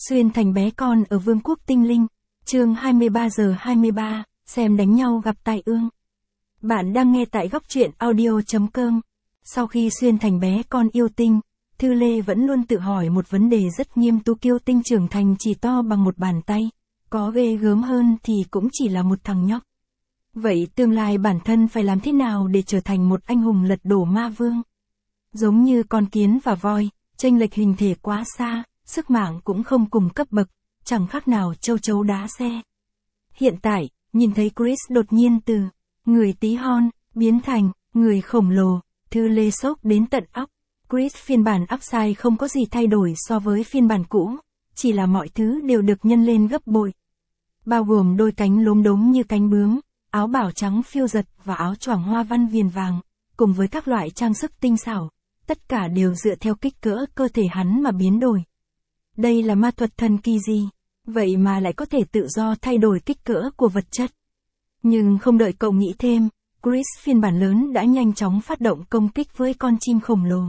Xuyên thành bé con ở Vương quốc Tinh Linh, chương 23:23, xem đánh nhau gặp tai ương. Bạn đang nghe tại góc truyện audio.com. Sau khi xuyên thành bé con yêu tinh, Thư Lê vẫn luôn tự hỏi một vấn đề rất nghiêm túc. Yêu tinh trưởng thành chỉ to bằng một bàn tay, có ghê gớm hơn thì cũng chỉ là một thằng nhóc. Vậy tương lai bản thân phải làm thế nào để trở thành một anh hùng lật đổ ma vương? Giống như con kiến và voi, chênh lệch hình thể quá xa, sức mạnh cũng không cùng cấp bậc, chẳng khác nào châu chấu đá xe. Hiện tại, nhìn thấy Chris đột nhiên từ người tí hon, biến thành người khổng lồ, Thư Lê sốc đến tận óc. Chris phiên bản Upside không có gì thay đổi so với phiên bản cũ, chỉ là mọi thứ đều được nhân lên gấp bội. Bao gồm đôi cánh lốm đốm như cánh bướm, áo bảo trắng phiêu giật và áo choàng hoa văn viền vàng, cùng với các loại trang sức tinh xảo, tất cả đều dựa theo kích cỡ cơ thể hắn mà biến đổi. Đây là ma thuật thần kỳ gì? Vậy mà lại có thể tự do thay đổi kích cỡ của vật chất. Nhưng không đợi cậu nghĩ thêm, Chris phiên bản lớn đã nhanh chóng phát động công kích với con chim khổng lồ.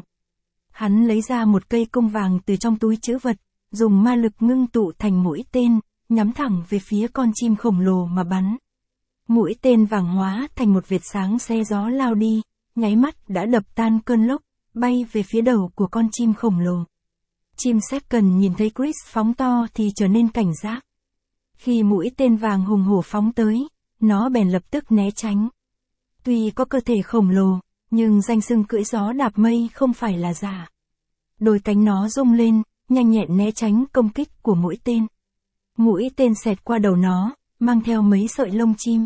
Hắn lấy ra một cây cung vàng từ trong túi trữ vật, dùng ma lực ngưng tụ thành mũi tên, nhắm thẳng về phía con chim khổng lồ mà bắn. Mũi tên vàng hóa thành một vệt sáng xe gió lao đi, nháy mắt đã đập tan cơn lốc, bay về phía đầu của con chim khổng lồ. Chim Second nhìn thấy Chris phóng to thì trở nên cảnh giác. Khi mũi tên vàng hùng hổ phóng tới, nó bèn lập tức né tránh. Tuy có cơ thể khổng lồ, nhưng danh xưng cưỡi gió đạp mây không phải là giả. Đôi cánh nó rung lên, nhanh nhẹn né tránh công kích của mũi tên. Mũi tên xẹt qua đầu nó, mang theo mấy sợi lông chim.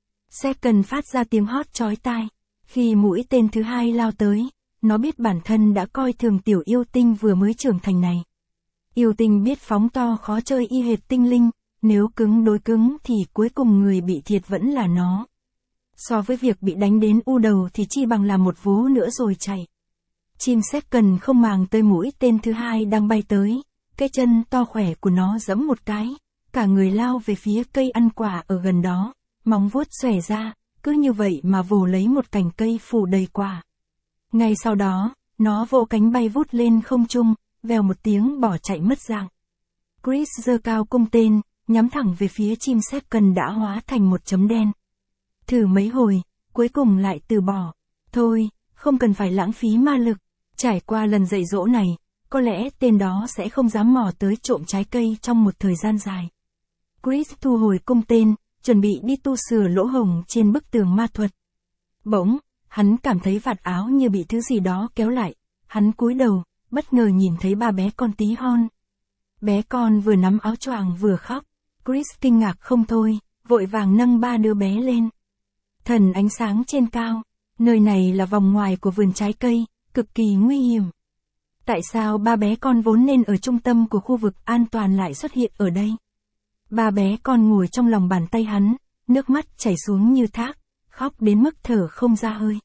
Second phát ra tiếng hót chói tai. Khi mũi tên thứ hai lao tới, nó biết bản thân đã coi thường tiểu yêu tinh vừa mới trưởng thành này. Yêu tinh biết phóng to khó chơi y hệt tinh linh, nếu cứng đối cứng thì cuối cùng người bị thiệt vẫn là nó. So với việc bị đánh đến u đầu thì chi bằng làm một vố nữa rồi chạy. Chim Second không màng tới mũi tên thứ hai đang bay tới, cái chân to khỏe của nó giẫm một cái, cả người lao về phía cây ăn quả ở gần đó, móng vuốt xòe ra, cứ như vậy mà vồ lấy một cành cây phủ đầy quả. Ngay sau đó, nó vỗ cánh bay vút lên không trung, vèo một tiếng bỏ chạy mất dạng. Chris giơ cao cung tên, nhắm thẳng về phía chim Second đã hóa thành một chấm đen. Thử mấy hồi, cuối cùng lại từ bỏ. Thôi, không cần phải lãng phí ma lực. Trải qua lần dạy dỗ này, có lẽ tên đó sẽ không dám mò tới trộm trái cây trong một thời gian dài. Chris thu hồi cung tên, chuẩn bị đi tu sửa lỗ hổng trên bức tường ma thuật. Bỗng, hắn cảm thấy vạt áo như bị thứ gì đó kéo lại. Hắn cúi đầu, bất ngờ nhìn thấy ba bé con tí hon. Bé con vừa nắm áo choàng vừa khóc. Chris kinh ngạc không thôi, vội vàng nâng ba đứa bé lên. Thần ánh sáng trên cao. Nơi này là vòng ngoài của vườn trái cây, cực kỳ nguy hiểm. Tại sao ba bé con vốn nên ở trung tâm của khu vực an toàn lại xuất hiện ở đây? Ba bé con ngồi trong lòng bàn tay hắn, nước mắt chảy xuống như thác, khóc đến mức thở không ra hơi.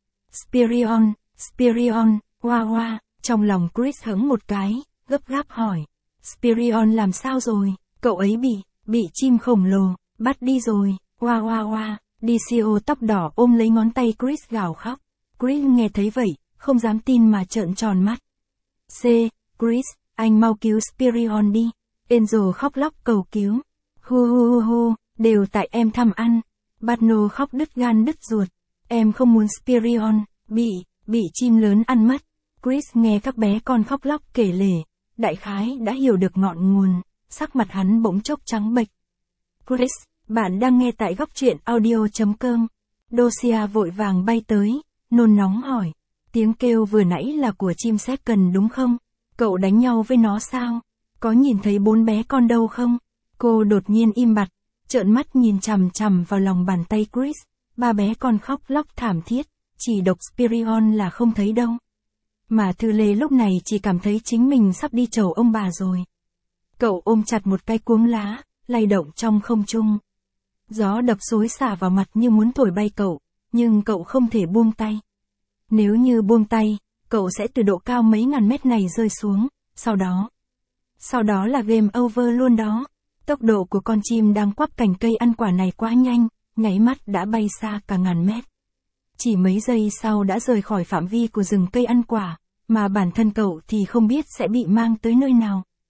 Spirion, Spirion, hoa hoa, trong lòng Chris hững một cái, gấp gáp hỏi. Spirion làm sao rồi? Cậu ấy bị chim khổng lồ, bắt đi rồi, hoa hoa hoa. DCO tóc đỏ ôm lấy ngón tay Chris gào khóc. Chris nghe thấy vậy, không dám tin mà trợn tròn mắt. Chris, anh mau cứu Spirion đi. Angel khóc lóc cầu cứu. Hu, đều tại em tham ăn. Batno khóc đứt gan đứt ruột. Em không muốn Spirion bị chim lớn ăn mất. Chris nghe các bé con khóc lóc kể lể, đại khái đã hiểu được ngọn nguồn, sắc mặt hắn bỗng chốc trắng bệch. Chris, bạn đang nghe tại góc truyện audio.com. Dosia vội vàng bay tới, nôn nóng hỏi. Tiếng kêu vừa nãy là của chim Second đúng không? Cậu đánh nhau với nó sao? Có nhìn thấy bốn bé con đâu không? Cô đột nhiên im bặt, trợn mắt nhìn chằm chằm vào lòng bàn tay Chris. Ba bé con khóc lóc thảm thiết, chỉ độc Spirion là không thấy đâu. Mà Thư Lê lúc này chỉ cảm thấy chính mình sắp đi chầu ông bà rồi. Cậu ôm chặt một cái cuống lá, lay động trong không trung. Gió đập xối xả vào mặt như muốn thổi bay cậu, nhưng cậu không thể buông tay. Nếu như buông tay, cậu sẽ từ độ cao mấy ngàn mét này rơi xuống, sau đó là game over luôn đó. Tốc độ của con chim đang quắp cành cây ăn quả này quá nhanh, nháy mắt đã bay xa cả ngàn mét. Chỉ mấy giây sau đã rời khỏi phạm vi của rừng cây ăn quả, mà bản thân cậu thì không biết sẽ bị mang tới nơi nào.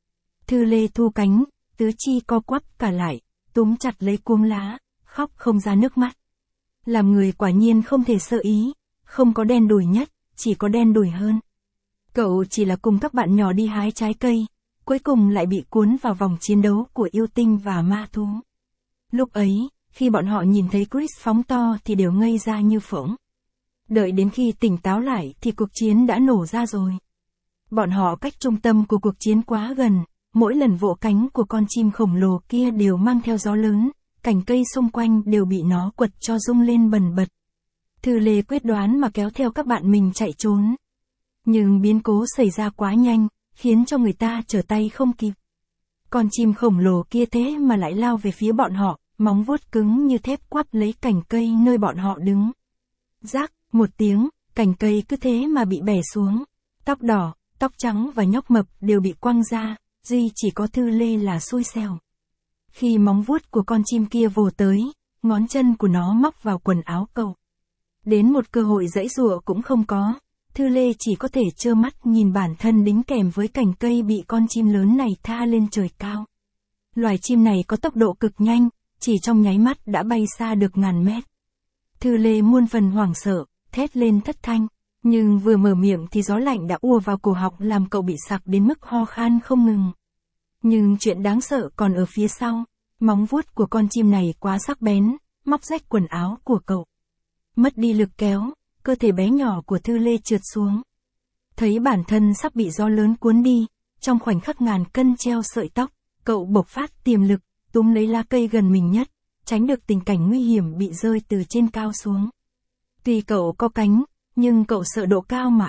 Thư Lê thu cánh, tứ chi co quắp cả lại, túm chặt lấy cuống lá, khóc không ra nước mắt. Làm người quả nhiên không thể sơ ý, không có đen đủi nhất, chỉ có đen đủi hơn. Cậu chỉ là cùng các bạn nhỏ đi hái trái cây, cuối cùng lại bị cuốn vào vòng chiến đấu của yêu tinh và ma thú. Lúc ấy, khi bọn họ nhìn thấy Chris phóng to thì đều ngây ra như phỗng. Đợi đến khi tỉnh táo lại thì cuộc chiến đã nổ ra rồi. Bọn họ cách trung tâm của cuộc chiến quá gần, mỗi lần vỗ cánh của con chim khổng lồ kia đều mang theo gió lớn, cành cây xung quanh đều bị nó quật cho rung lên bần bật. Thư Lê quyết đoán mà kéo theo các bạn mình chạy trốn. Nhưng biến cố xảy ra quá nhanh, khiến cho người ta trở tay không kịp. Con chim khổng lồ kia thế mà lại lao về phía bọn họ, móng vuốt cứng như thép quắp lấy cành cây nơi bọn họ đứng. Rác, một tiếng, cành cây cứ thế mà bị bẻ xuống. Tóc đỏ, tóc trắng và nhóc mập đều bị quăng ra, duy chỉ có Thư Lê là xui xẻo. Khi móng vuốt của con chim kia vồ tới, ngón chân của nó móc vào quần áo cậu. Đến một cơ hội giãy giụa cũng không có, Thư Lê chỉ có thể trơ mắt nhìn bản thân đính kèm với cành cây bị con chim lớn này tha lên trời cao. Loài chim này có tốc độ cực nhanh, chỉ trong nháy mắt đã bay xa được ngàn mét. Thư Lê muôn phần hoảng sợ, thét lên thất thanh, nhưng vừa mở miệng thì gió lạnh đã ùa vào cổ họng làm cậu bị sặc đến mức ho khan không ngừng. Nhưng chuyện đáng sợ còn ở phía sau, móng vuốt của con chim này quá sắc bén, móc rách quần áo của cậu. Mất đi lực kéo, cơ thể bé nhỏ của Thư Lê trượt xuống. Thấy bản thân sắp bị gió lớn cuốn đi, trong khoảnh khắc ngàn cân treo sợi tóc, cậu bộc phát tiềm lực, túm lấy lá cây gần mình nhất, tránh được tình cảnh nguy hiểm bị rơi từ trên cao xuống. Tuy cậu có cánh, nhưng cậu sợ độ cao mà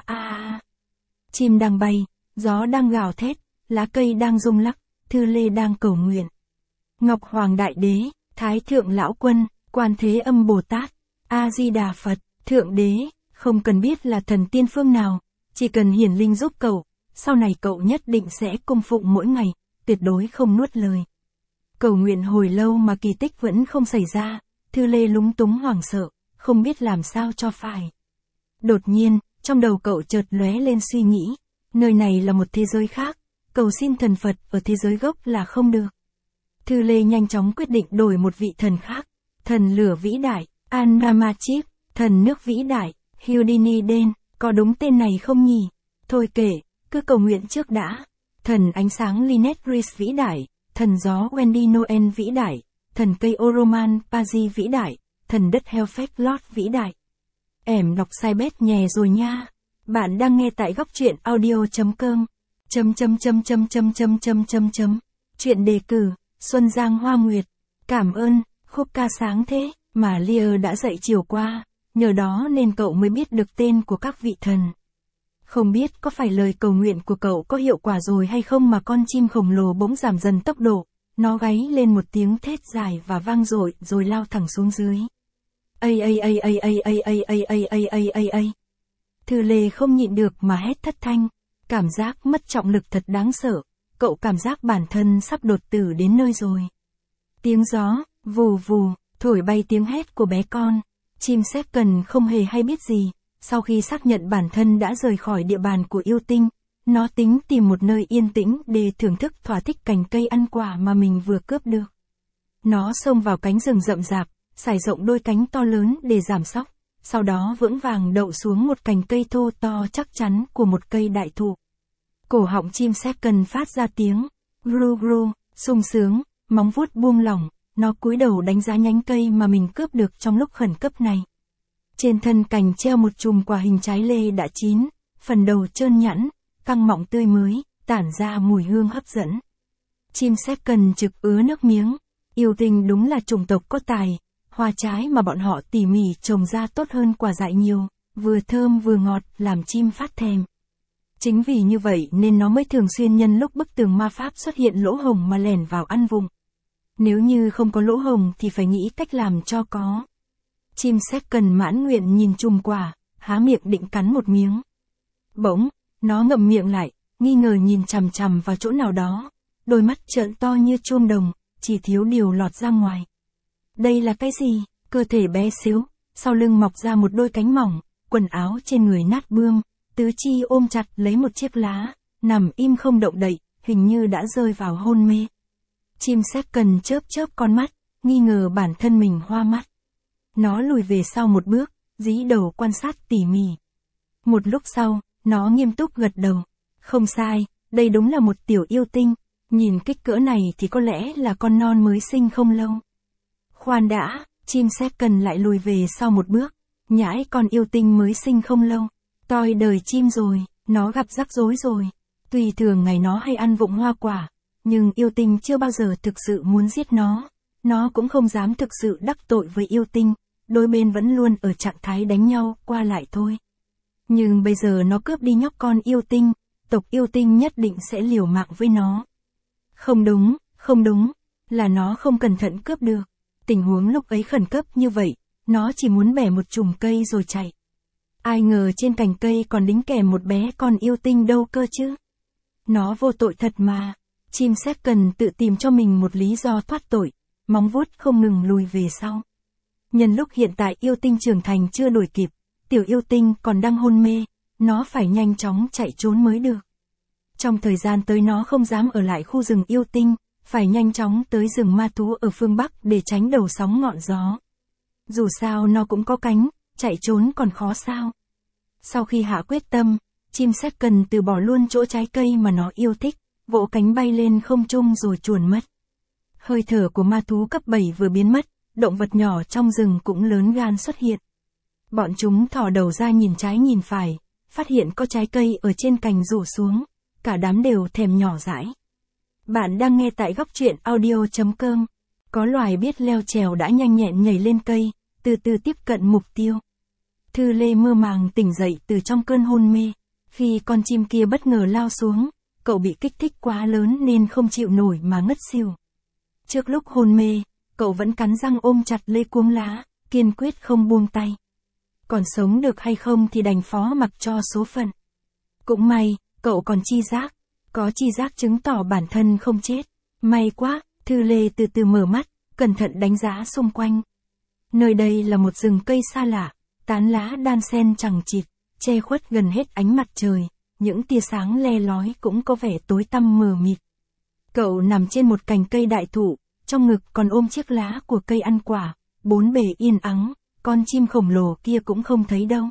Chim đang bay, gió đang gào thét, lá cây đang rung lắc, Thư Lê đang cầu nguyện. Ngọc Hoàng Đại Đế, Thái Thượng Lão Quân, Quan Thế Âm Bồ Tát, A-di-đà Phật, Thượng Đế, không cần biết là thần tiên phương nào, chỉ cần hiển linh giúp cậu, sau này cậu nhất định sẽ cung phụng mỗi ngày, tuyệt đối không nuốt lời. Cầu nguyện hồi lâu mà kỳ tích vẫn không xảy ra, Thư Lê lúng túng hoảng sợ, không biết làm sao cho phải. Đột nhiên, trong đầu cậu chợt lóe lên suy nghĩ, nơi này là một thế giới khác, cầu xin thần Phật ở thế giới gốc là không được. Thư Lê nhanh chóng quyết định đổi một vị thần khác, thần lửa vĩ đại, An-Ramachip, thần nước vĩ đại, Houdini Den, có đúng tên này không nhỉ? Thôi kệ, cứ cầu nguyện trước đã. Thần ánh sáng Lynette Reese vĩ đại, thần gió Wendy Noel vĩ đại, thần cây Oroman Pazi vĩ đại, thần đất Hellfest Lord vĩ đại. Em đọc sai bét nhè rồi nha. Bạn đang nghe tại góc truyện audio.com. Chuyện đề cử, Xuân Giang Hoa Nguyệt. Cảm ơn, khúc ca sáng thế, mà Lear đã dạy chiều qua, nhờ đó nên cậu mới biết được tên của các vị thần. Không biết có phải lời cầu nguyện của cậu có hiệu quả rồi hay không mà con chim khổng lồ bỗng giảm dần tốc độ, nó gáy lên một tiếng thét dài và vang dội rồi lao thẳng xuống dưới. Thư Lê không nhịn được mà hét thất thanh, cảm giác mất trọng lực thật đáng sợ, cậu cảm giác bản thân sắp đột tử đến nơi rồi. Tiếng gió, vù vù, thổi bay tiếng hét của bé con, chim sét cần không hề hay biết gì, sau khi xác nhận bản thân đã rời khỏi địa bàn của yêu tinh, nó tính tìm một nơi yên tĩnh để thưởng thức thỏa thích cành cây ăn quả mà mình vừa cướp được. Nó xông vào cánh rừng rậm rạp, sải rộng đôi cánh to lớn để giảm sóc, sau đó vững vàng đậu xuống một cành cây thô to chắc chắn của một cây đại thụ. Cổ họng chim sét cần phát ra tiếng gru gru, sung sướng, móng vuốt buông lỏng, nó cúi đầu đánh giá nhánh cây mà mình cướp được trong lúc khẩn cấp này. Trên thân cành treo một chùm quả hình trái lê đã chín, phần đầu trơn nhẵn, căng mọng tươi mới, tản ra mùi hương hấp dẫn. Chim sét cần trực ứa nước miếng, yêu tinh đúng là chủng tộc có tài, hoa trái mà bọn họ tỉ mỉ trồng ra tốt hơn quả dại nhiều, vừa thơm vừa ngọt làm chim phát thèm. Chính vì như vậy nên nó mới thường xuyên nhân lúc bức tường ma pháp xuất hiện lỗ hổng mà lẻn vào ăn vụng. Nếu như không có lỗ hổng thì phải nghĩ cách làm cho có. Chim sét cần mãn nguyện nhìn chùm quả, há miệng định cắn một miếng. Bỗng, nó ngậm miệng lại, nghi ngờ nhìn chằm chằm vào chỗ nào đó, đôi mắt trợn to như chuông đồng, chỉ thiếu điều lọt ra ngoài. Đây là cái gì? Cơ thể bé xíu, sau lưng mọc ra một đôi cánh mỏng, quần áo trên người nát bươm, tứ chi ôm chặt lấy một chiếc lá, nằm im không động đậy, hình như đã rơi vào hôn mê. Chim Second chớp chớp con mắt, nghi ngờ bản thân mình hoa mắt. Nó lùi về sau một bước, dí đầu quan sát tỉ mỉ. Một lúc sau, nó nghiêm túc gật đầu. Không sai, đây đúng là một tiểu yêu tinh, nhìn kích cỡ này thì có lẽ là con non mới sinh không lâu. Khoan đã, chim Second lại lùi về sau một bước, nhãi con yêu tinh mới sinh không lâu. Toi đời chim rồi, nó gặp rắc rối rồi. Tuy thường ngày nó hay ăn vụng hoa quả, nhưng yêu tinh chưa bao giờ thực sự muốn giết nó cũng không dám thực sự đắc tội với yêu tinh, đôi bên vẫn luôn ở trạng thái đánh nhau qua lại thôi. Nhưng bây giờ nó cướp đi nhóc con yêu tinh, tộc yêu tinh nhất định sẽ liều mạng với nó. Không đúng, là nó không cẩn thận cướp được. Tình huống lúc ấy khẩn cấp như vậy, nó chỉ muốn bẻ một chùm cây rồi chạy. Ai ngờ trên cành cây còn đính kèm một bé con yêu tinh đâu cơ chứ. Nó vô tội thật mà. Chim Second tự tìm cho mình một lý do thoát tội, móng vuốt không ngừng lùi về sau. Nhân lúc hiện tại yêu tinh trưởng thành chưa đuổi kịp, tiểu yêu tinh còn đang hôn mê, nó phải nhanh chóng chạy trốn mới được. Trong thời gian tới nó không dám ở lại khu rừng yêu tinh, phải nhanh chóng tới rừng ma thú ở phương Bắc để tránh đầu sóng ngọn gió. Dù sao nó cũng có cánh, chạy trốn còn khó sao. Sau khi hạ quyết tâm, chim Second từ bỏ luôn chỗ trái cây mà nó yêu thích, vỗ cánh bay lên không trung rồi chuồn mất. Hơi thở của ma thú cấp 7 vừa biến mất, động vật nhỏ trong rừng cũng lớn gan xuất hiện. Bọn chúng thò đầu ra nhìn trái nhìn phải, phát hiện có trái cây ở trên cành rủ xuống, cả đám đều thèm nhỏ dãi. Bạn đang nghe tại góc truyện audio.com. Có loài biết leo trèo đã nhanh nhẹn nhảy lên cây, từ từ tiếp cận mục tiêu. Thư Lê mơ màng tỉnh dậy từ trong cơn hôn mê. Khi con chim kia bất ngờ lao xuống, cậu bị kích thích quá lớn nên không chịu nổi mà ngất xỉu. Trước lúc hôn mê, cậu vẫn cắn răng ôm chặt lấy cuống lá, kiên quyết không buông tay. Còn sống được hay không thì đành phó mặc cho số phận. Cũng may, cậu còn chi giác. Có chi giác chứng tỏ bản thân không chết. May quá, Thư Lê từ từ mở mắt, cẩn thận đánh giá xung quanh. Nơi đây là một rừng cây xa lạ, tán lá đan xen chằng chịt, che khuất gần hết ánh mặt trời, những tia sáng le lói cũng có vẻ tối tăm mờ mịt. Cậu nằm trên một cành cây đại thụ, trong ngực còn ôm chiếc lá của cây ăn quả, bốn bề yên ắng, con chim khổng lồ kia cũng không thấy đâu.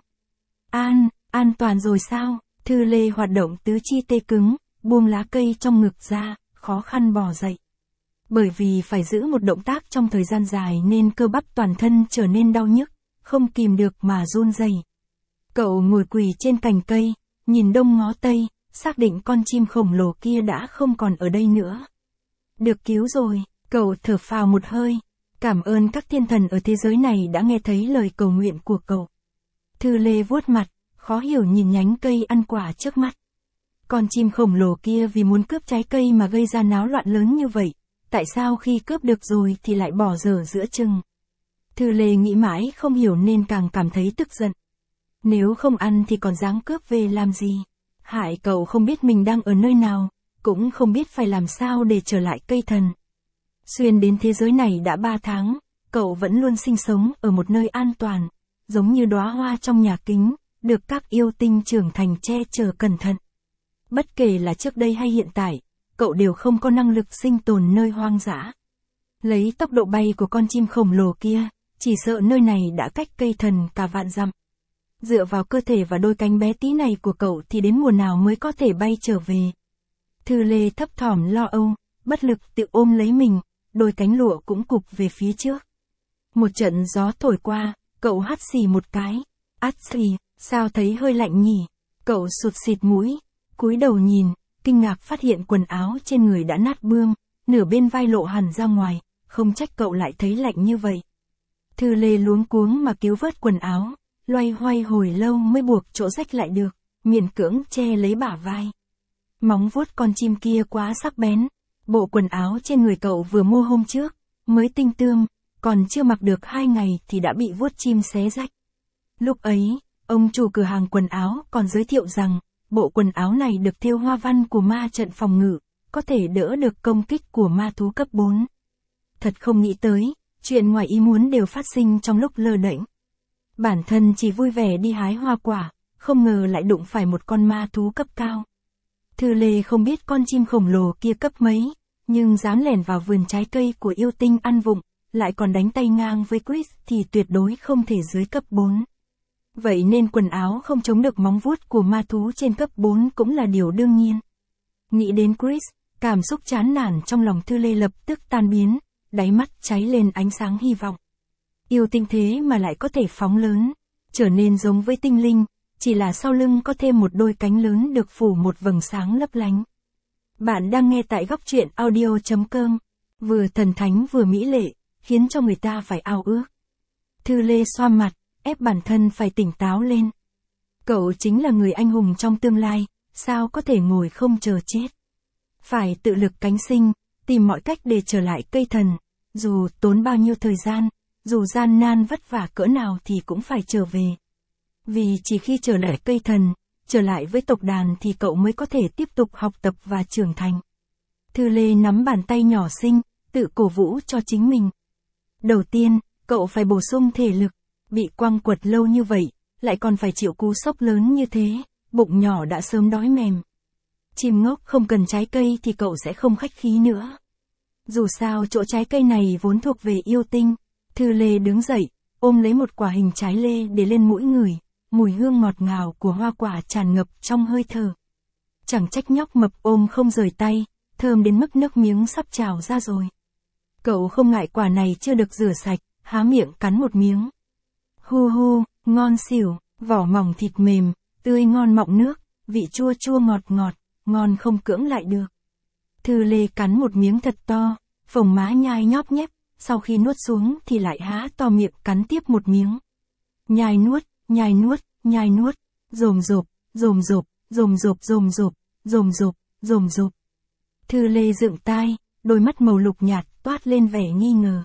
An toàn rồi sao? Thư Lê hoạt động tứ chi tê cứng, buông lá cây trong ngực ra, khó khăn bò dậy. Bởi vì phải giữ một động tác trong thời gian dài nên cơ bắp toàn thân trở nên đau nhức, không kìm được mà run rẩy. Cậu ngồi quỳ trên cành cây, nhìn đông ngó tây, xác định con chim khổng lồ kia đã không còn ở đây nữa. Được cứu rồi, cậu thở phào một hơi, cảm ơn các thiên thần ở thế giới này đã nghe thấy lời cầu nguyện của cậu. Thư Lê vuốt mặt, khó hiểu nhìn nhánh cây ăn quả trước mắt. Con chim khổng lồ kia vì muốn cướp trái cây mà gây ra náo loạn lớn như vậy, tại sao khi cướp được rồi thì lại bỏ dở giữa chừng? Thư Lê nghĩ mãi không hiểu nên càng cảm thấy tức giận. Nếu không ăn thì còn dáng cướp về làm gì? Hại cậu không biết mình đang ở nơi nào, cũng không biết phải làm sao để trở lại cây thần. Xuyên đến thế giới này đã 3 tháng, cậu vẫn luôn sinh sống ở một nơi an toàn, giống như đóa hoa trong nhà kính, được các yêu tinh trưởng thành che chở cẩn thận. Bất kể là trước đây hay hiện tại, cậu đều không có năng lực sinh tồn nơi hoang dã. Lấy tốc độ bay của con chim khổng lồ kia, chỉ sợ nơi này đã cách cây thần cả vạn dặm. Dựa vào cơ thể và đôi cánh bé tí này của cậu thì đến mùa nào mới có thể bay trở về. Thư Lê thấp thỏm lo âu, bất lực tự ôm lấy mình, đôi cánh lụa cũng cụp về phía trước. Một trận gió thổi qua, cậu hắt xì một cái. Át xì, sao thấy hơi lạnh nhỉ? Cậu sụt xịt mũi, cúi đầu nhìn, kinh ngạc phát hiện quần áo trên người đã nát bươm, nửa bên vai lộ hẳn ra ngoài, không trách cậu lại thấy lạnh như vậy. Thư Lê luống cuống mà cứu vớt quần áo, loay hoay hồi lâu mới buộc chỗ rách lại được, miễn cưỡng che lấy bả vai. Móng vuốt con chim kia quá sắc bén, bộ quần áo trên người cậu vừa mua hôm trước, mới tinh tươm, còn chưa mặc được 2 ngày thì đã bị vuốt chim xé rách. Lúc ấy, ông chủ cửa hàng quần áo còn giới thiệu rằng, bộ quần áo này được thêu hoa văn của ma trận phòng ngự, có thể đỡ được công kích của ma thú cấp 4. Thật không nghĩ tới, chuyện ngoài ý muốn đều phát sinh trong lúc lơ đễnh. Bản thân chỉ vui vẻ đi hái hoa quả, không ngờ lại đụng phải một con ma thú cấp cao. Thư Lê không biết con chim khổng lồ kia cấp mấy, nhưng dám lẻn vào vườn trái cây của yêu tinh ăn vụng, lại còn đánh tay ngang với Chris thì tuyệt đối không thể dưới cấp 4. Vậy nên quần áo không chống được móng vuốt của ma thú trên cấp 4 cũng là điều đương nhiên. Nghĩ đến Chris, cảm xúc chán nản trong lòng Thư Lê lập tức tan biến, đáy mắt cháy lên ánh sáng hy vọng. Yêu tinh thế mà lại có thể phóng lớn, trở nên giống với tinh linh, chỉ là sau lưng có thêm một đôi cánh lớn được phủ một vầng sáng lấp lánh. Bạn đang nghe tại góc truyện audio.com, vừa thần thánh vừa mỹ lệ, khiến cho người ta phải ao ước. Thư Lê xoa mặt, ép bản thân phải tỉnh táo lên. Cậu chính là người anh hùng trong tương lai, sao có thể ngồi không chờ chết. Phải tự lực cánh sinh, tìm mọi cách để trở lại cây thần, dù tốn bao nhiêu thời gian, dù gian nan vất vả cỡ nào thì cũng phải trở về. Vì chỉ khi trở lại cây thần, trở lại với tộc đàn thì cậu mới có thể tiếp tục học tập và trưởng thành. Thư Lê nắm bàn tay nhỏ xinh, tự cổ vũ cho chính mình. Đầu tiên, cậu phải bổ sung thể lực, bị quăng quật lâu như vậy, lại còn phải chịu cú sốc lớn như thế, bụng nhỏ đã sớm đói mềm. Chim ngốc không cần trái cây thì cậu sẽ không khách khí nữa. Dù sao chỗ trái cây này vốn thuộc về yêu tinh. Thư Lê đứng dậy, ôm lấy một quả hình trái lê để lên mũi ngửi, mùi hương ngọt ngào của hoa quả tràn ngập trong hơi thở. Chẳng trách nhóc mập ôm không rời tay, thơm đến mức nước miếng sắp trào ra rồi. Cậu không ngại quả này chưa được rửa sạch, há miệng cắn một miếng. Hu hu, ngon xỉu, vỏ mỏng thịt mềm, tươi ngon mọng nước, vị chua chua ngọt ngọt, ngon không cưỡng lại được. Thư Lê cắn một miếng thật to, phồng má nhai nhóp nhép, sau khi nuốt xuống thì lại há to miệng cắn tiếp một miếng. Nhai nuốt, nhai nuốt, nhai nuốt, rồm rộp, rồm rộp, rồm rộp rồm rộp, rồm rộp, rồm rộp. Thư Lê dựng tai, đôi mắt màu lục nhạt toát lên vẻ nghi ngờ.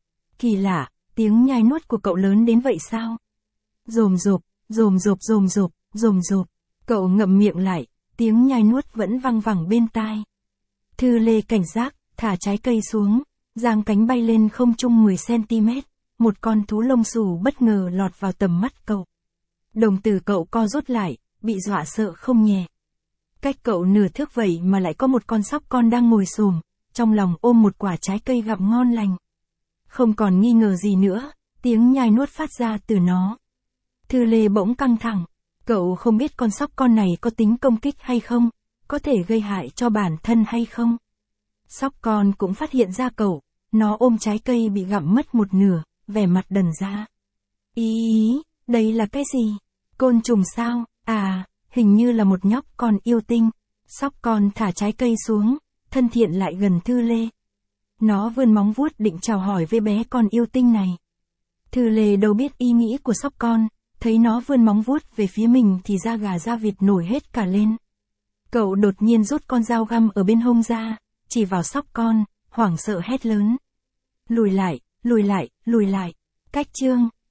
Kỳ lạ, tiếng nhai nuốt của cậu lớn đến vậy sao? Rồm rộp, rồm rộp rồm rộp, rồm rộp. Cậu ngậm miệng lại, tiếng nhai nuốt vẫn văng vẳng bên tai. Thư Lê cảnh giác, thả trái cây xuống, giang cánh bay lên không trung 10cm, một con thú lông xù bất ngờ lọt vào tầm mắt cậu. Đồng tử cậu co rút lại, bị dọa sợ không nhẹ. Cách cậu nửa thước vậy mà lại có một con sóc con đang ngồi xổm, trong lòng ôm một quả trái cây gặm ngon lành. Không còn nghi ngờ gì nữa, tiếng nhai nuốt phát ra từ nó. Thư Lê bỗng căng thẳng, cậu không biết con sóc con này có tính công kích hay không, có thể gây hại cho bản thân hay không. Sóc con cũng phát hiện ra cậu, nó ôm trái cây bị gặm mất một nửa, vẻ mặt đần ra. Ý, đây là cái gì? Côn trùng sao? À, hình như là một nhóc con yêu tinh. Sóc con thả trái cây xuống, thân thiện lại gần Thư Lê. Nó vươn móng vuốt định chào hỏi với bé con yêu tinh này. Thư Lê đâu biết ý nghĩ của sóc con, thấy nó vươn móng vuốt về phía mình thì da gà da vịt nổi hết cả lên. Cậu đột nhiên rút con dao găm ở bên hông ra, chỉ vào sóc con, hoảng sợ hét lớn. Lùi lại, lùi lại, lùi lại. Cách chương.